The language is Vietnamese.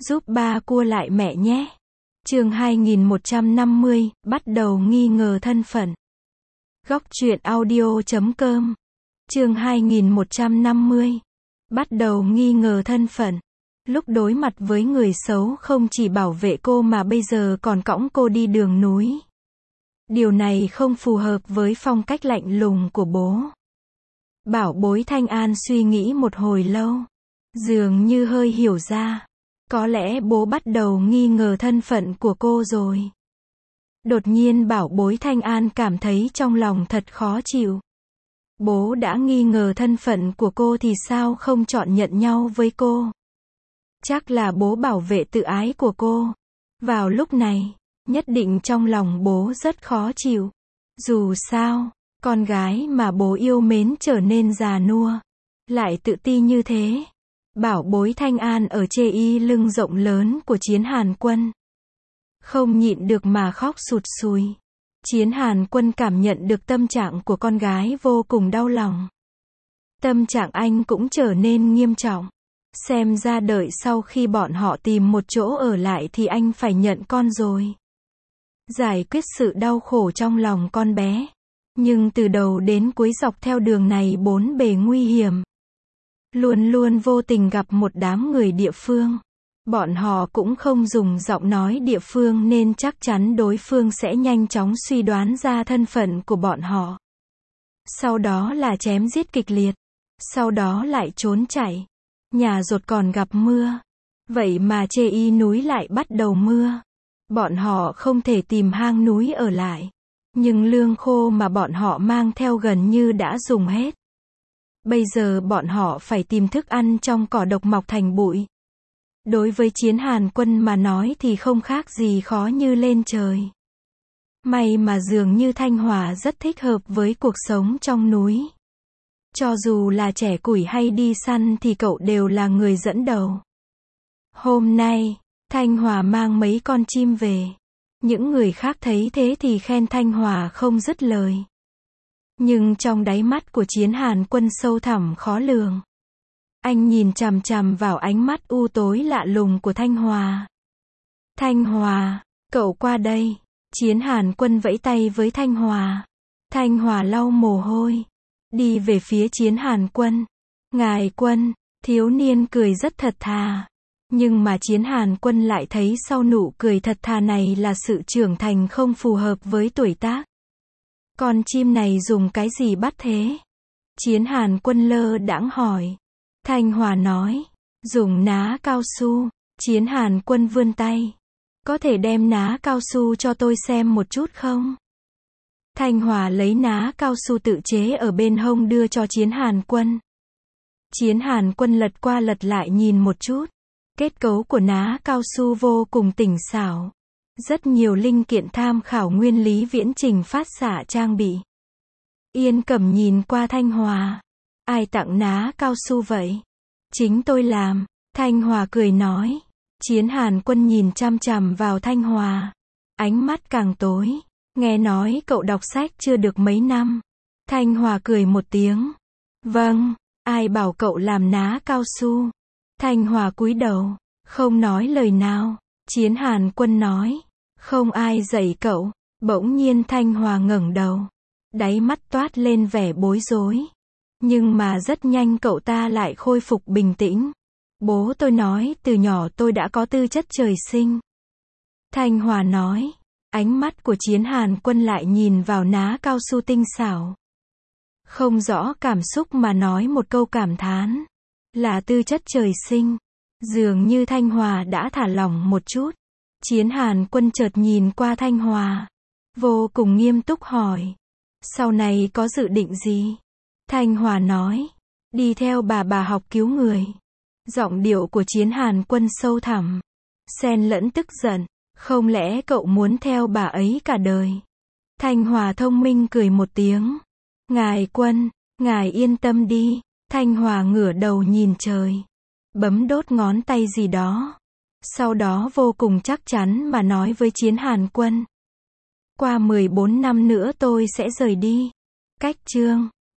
Giúp ba cua lại mẹ nhé. Chương 2150, bắt đầu nghi ngờ thân phận. Góc truyện audio.com. Chương 2150, bắt đầu nghi ngờ thân phận. Lúc đối mặt với người xấu không chỉ bảo vệ cô mà bây giờ còn cõng cô đi đường núi. Điều này không phù hợp với phong cách lạnh lùng của bố. Bảo bối Thanh An suy nghĩ một hồi lâu. Dường như hơi hiểu ra. Có lẽ bố bắt đầu nghi ngờ thân phận của cô rồi. Đột nhiên bảo bối Thanh An cảm thấy trong lòng thật khó chịu. Bố đã nghi ngờ thân phận của cô thì sao không chọn nhận nhau với cô? Chắc là bố bảo vệ tự ái của cô. Vào lúc này, nhất định trong lòng bố rất khó chịu. Dù sao, con gái mà bố yêu mến trở nên già nua, lại tự ti như thế. Bảo bối Thanh An ở chê y lưng rộng lớn của Chiến Hàn Quân. Không nhịn được mà khóc sụt sùi. Chiến Hàn Quân cảm nhận được tâm trạng của con gái vô cùng đau lòng. Tâm trạng anh cũng trở nên nghiêm trọng. Xem ra đợi sau khi bọn họ tìm một chỗ ở lại thì anh phải nhận con rồi. Giải quyết sự đau khổ trong lòng con bé. Nhưng từ đầu đến cuối dọc theo đường này bốn bề nguy hiểm. Luôn luôn vô tình gặp một đám người địa phương. Bọn họ cũng không dùng giọng nói địa phương nên chắc chắn đối phương sẽ nhanh chóng suy đoán ra thân phận của bọn họ. Sau đó là chém giết kịch liệt. Sau đó lại trốn chạy. Nhà rột còn gặp mưa. Vậy mà chê y núi lại bắt đầu mưa. Bọn họ không thể tìm hang núi ở lại. Nhưng lương khô mà bọn họ mang theo gần như đã dùng hết. Bây giờ bọn họ phải tìm thức ăn trong cỏ độc mọc thành bụi. Đối với Chiến Hàn Quân mà nói thì không khác gì khó như lên trời. May mà dường như Thanh Hòa rất thích hợp với cuộc sống trong núi. Cho dù là trẻ củi hay đi săn thì cậu đều là người dẫn đầu. Hôm nay, Thanh Hòa mang mấy con chim về. Những người khác thấy thế thì khen Thanh Hòa không dứt lời. Nhưng trong đáy mắt của Chiến Hàn Quân sâu thẳm khó lường. Anh nhìn chằm chằm vào ánh mắt u tối lạ lùng của Thanh Hòa. Thanh Hòa, cậu qua đây. Chiến Hàn Quân vẫy tay với Thanh Hòa. Thanh Hòa lau mồ hôi. Đi về phía Chiến Hàn Quân. Ngài Quân, thiếu niên cười rất thật thà. Nhưng mà Chiến Hàn Quân lại thấy sau nụ cười thật thà này là sự trưởng thành không phù hợp với tuổi tác. Con chim này dùng cái gì bắt thế? Chiến Hàn Quân lơ đãng hỏi. Thanh Hòa nói. Dùng ná cao su. Chiến Hàn Quân vươn tay. Có thể đem ná cao su cho tôi xem một chút không? Thanh Hòa lấy ná cao su tự chế ở bên hông đưa cho Chiến Hàn Quân. Chiến Hàn Quân lật qua lật lại nhìn một chút. Kết cấu của ná cao su vô cùng tinh xảo. Rất nhiều linh kiện tham khảo nguyên lý viễn trình phát xạ trang bị. Yên Cẩm nhìn qua Thanh Hòa. Ai tặng ná cao su vậy? Chính tôi làm. Thanh Hòa cười nói. Chiến Hàn Quân nhìn chằm chằm vào Thanh Hòa. Ánh mắt càng tối. Nghe nói cậu đọc sách chưa được mấy năm. Thanh Hòa cười một tiếng. Vâng, ai bảo cậu làm ná cao su? Thanh Hòa cúi đầu, không nói lời nào. Chiến Hàn Quân nói. Không ai dạy cậu. Bỗng nhiên Thanh Hòa ngẩng đầu. Đáy mắt toát lên vẻ bối rối. Nhưng mà rất nhanh cậu ta lại khôi phục bình tĩnh. Bố tôi nói từ nhỏ tôi đã có tư chất trời sinh. Thanh Hòa nói. Ánh mắt của Chiến Hàn Quân lại nhìn vào ná cao su tinh xảo. Không rõ cảm xúc mà nói một câu cảm thán. Là tư chất trời sinh. Dường như Thanh Hòa đã thả lỏng một chút. Chiến Hàn Quân chợt nhìn qua Thanh Hòa. Vô cùng nghiêm túc hỏi. Sau này có dự định gì? Thanh Hòa nói. Đi theo bà học cứu người. Giọng điệu của Chiến Hàn Quân sâu thẳm. Xen lẫn tức giận. Không lẽ cậu muốn theo bà ấy cả đời? Thanh Hòa thông minh cười một tiếng. Ngài Quân, ngài yên tâm đi. Thanh Hòa ngửa đầu nhìn trời. Bấm đốt ngón tay gì đó. Sau đó vô cùng chắc chắn mà nói với Chiến Hàn Quân. Qua 14 năm nữa tôi sẽ rời đi. Cách chương